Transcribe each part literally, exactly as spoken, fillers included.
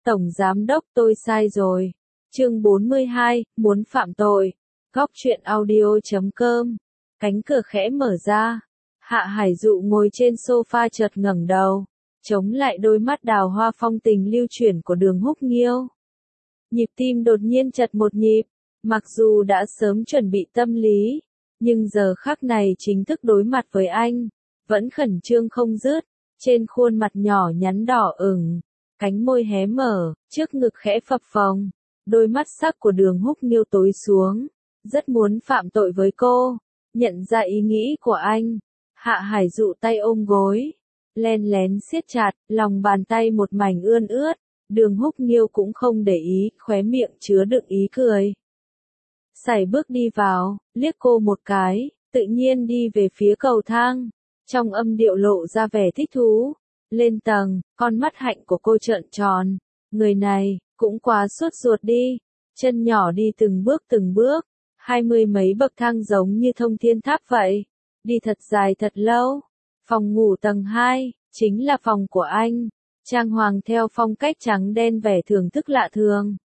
Tổng Giám Đốc tôi sai rồi. Chương bốn mươi hai, muốn phạm tội. Góc truyện audio chấm com. Cánh cửa khẽ mở ra. Hạ Hải Dụ ngồi trên sofa chợt ngẩng đầu, chống lại đôi mắt đào hoa phong tình lưu chuyển của Đường Húc Nghiêu. Nhịp tim đột nhiên chật một nhịp, mặc dù đã sớm chuẩn bị tâm lý, nhưng giờ khắc này chính thức đối mặt với anh, vẫn khẩn trương không dứt, trên khuôn mặt nhỏ nhắn đỏ ửng, cánh môi hé mở, trước ngực khẽ phập phồng, đôi mắt sắc của Đường Húc Nghiêu tối xuống, rất muốn phạm tội với cô, nhận ra ý nghĩ của anh. Hạ Hải Dụ tay ôm gối, len lén siết chặt, lòng bàn tay một mảnh ươn ướt, Đường Húc Nghiêu cũng không để ý, khóe miệng chứa đựng ý cười. Sải bước đi vào, liếc cô một cái, tự nhiên đi về phía cầu thang, trong âm điệu lộ ra vẻ thích thú. Lên tầng, con mắt hạnh của cô trợn tròn, người này, cũng quá sốt ruột đi, chân nhỏ đi từng bước từng bước, hai mươi mấy bậc thang giống như thông thiên tháp vậy, đi thật dài thật lâu. Phòng ngủ tầng hai, chính là phòng của anh, trang hoàng theo phong cách trắng đen vẻ thưởng thức lạ thường.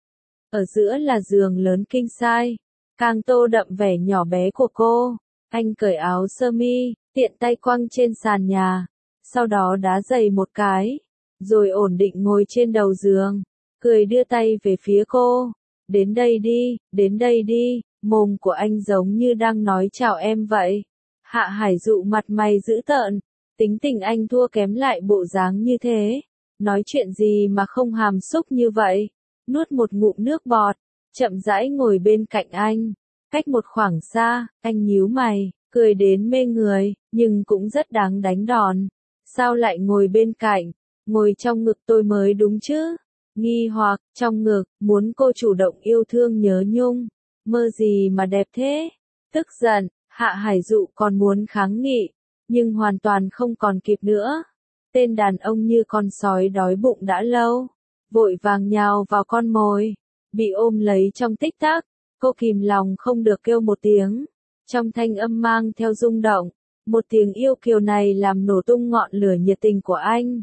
Ở giữa là giường lớn king size, càng tô đậm vẻ nhỏ bé của cô. Anh cởi áo sơ mi, tiện tay quăng trên sàn nhà, sau đó đá giày một cái, rồi ổn định ngồi trên đầu giường, cười đưa tay về phía cô. Đến đây đi, đến đây đi, mồm của anh giống như đang nói chào em vậy. Hạ Hải Dụ mặt mày dữ tợn, tính tình anh thua kém lại bộ dáng như thế, nói chuyện gì mà không hàm xúc như vậy. Nuốt một ngụm nước bọt, chậm rãi ngồi bên cạnh anh, cách một khoảng xa, anh nhíu mày, cười đến mê người, nhưng cũng rất đáng đánh đòn. Sao lại ngồi bên cạnh, ngồi trong ngực tôi mới đúng chứ? Nghi hoặc, trong ngực, muốn cô chủ động yêu thương nhớ nhung, mơ gì mà đẹp thế? Tức giận, Hạ Hải Dụ còn muốn kháng nghị, nhưng hoàn toàn không còn kịp nữa. Tên đàn ông như con sói đói bụng đã lâu, vội vàng nhào vào con mồi, bị ôm lấy trong tích tắc, cô kìm lòng không được kêu một tiếng, trong thanh âm mang theo rung động, một tiếng yêu kiều này làm nổ tung ngọn lửa nhiệt tình của anh.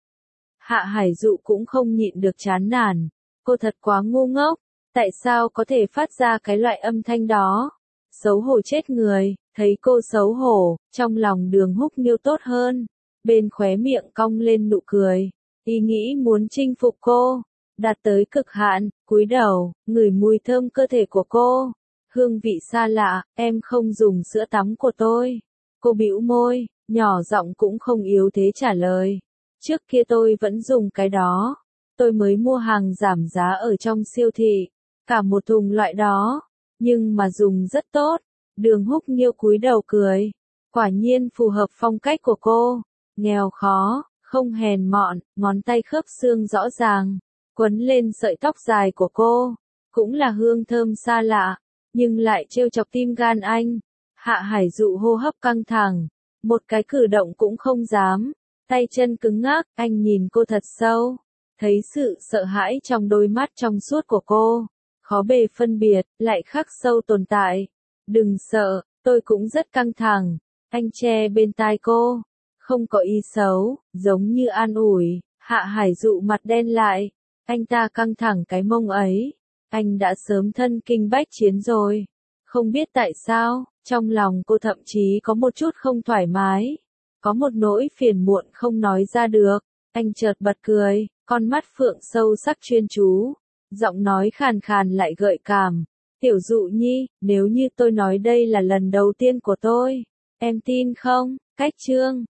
Hạ Hải Dụ cũng không nhịn được chán nản, cô thật quá ngu ngốc, tại sao có thể phát ra cái loại âm thanh đó? Xấu hổ chết người, thấy cô xấu hổ, trong lòng Đường Húc Nghiêu tốt hơn, bên khóe miệng cong lên nụ cười, ý nghĩ muốn chinh phục cô, đạt tới cực hạn, cúi đầu, ngửi mùi thơm cơ thể của cô, hương vị xa lạ, em không dùng sữa tắm của tôi. Cô bĩu môi, nhỏ giọng cũng không yếu thế trả lời, trước kia tôi vẫn dùng cái đó, tôi mới mua hàng giảm giá ở trong siêu thị, cả một thùng loại đó, nhưng mà dùng rất tốt. Đường Húc Nghiêu cúi đầu cười, quả nhiên phù hợp phong cách của cô, nghèo khó, không hèn mọn, ngón tay khớp xương rõ ràng, quấn lên sợi tóc dài của cô, cũng là hương thơm xa lạ, nhưng lại trêu chọc tim gan anh. Hạ Hải Dụ hô hấp căng thẳng, một cái cử động cũng không dám, tay chân cứng ngắc, anh nhìn cô thật sâu, thấy sự sợ hãi trong đôi mắt trong suốt của cô, khó bề phân biệt, lại khắc sâu tồn tại. Đừng sợ, tôi cũng rất căng thẳng, anh che bên tai cô, không có ý xấu, giống như an ủi. Hạ Hải Dụ mặt đen lại, anh ta căng thẳng cái mông ấy, anh đã sớm thân kinh bách chiến rồi. Không biết tại sao, trong lòng cô thậm chí có một chút không thoải mái, có một nỗi phiền muộn không nói ra được. Anh chợt bật cười, con mắt phượng sâu sắc chuyên chú, giọng nói khàn khàn lại gợi cảm. Tiểu Dụ nhi, nếu như tôi nói đây là lần đầu tiên của tôi, em tin không? Cách chương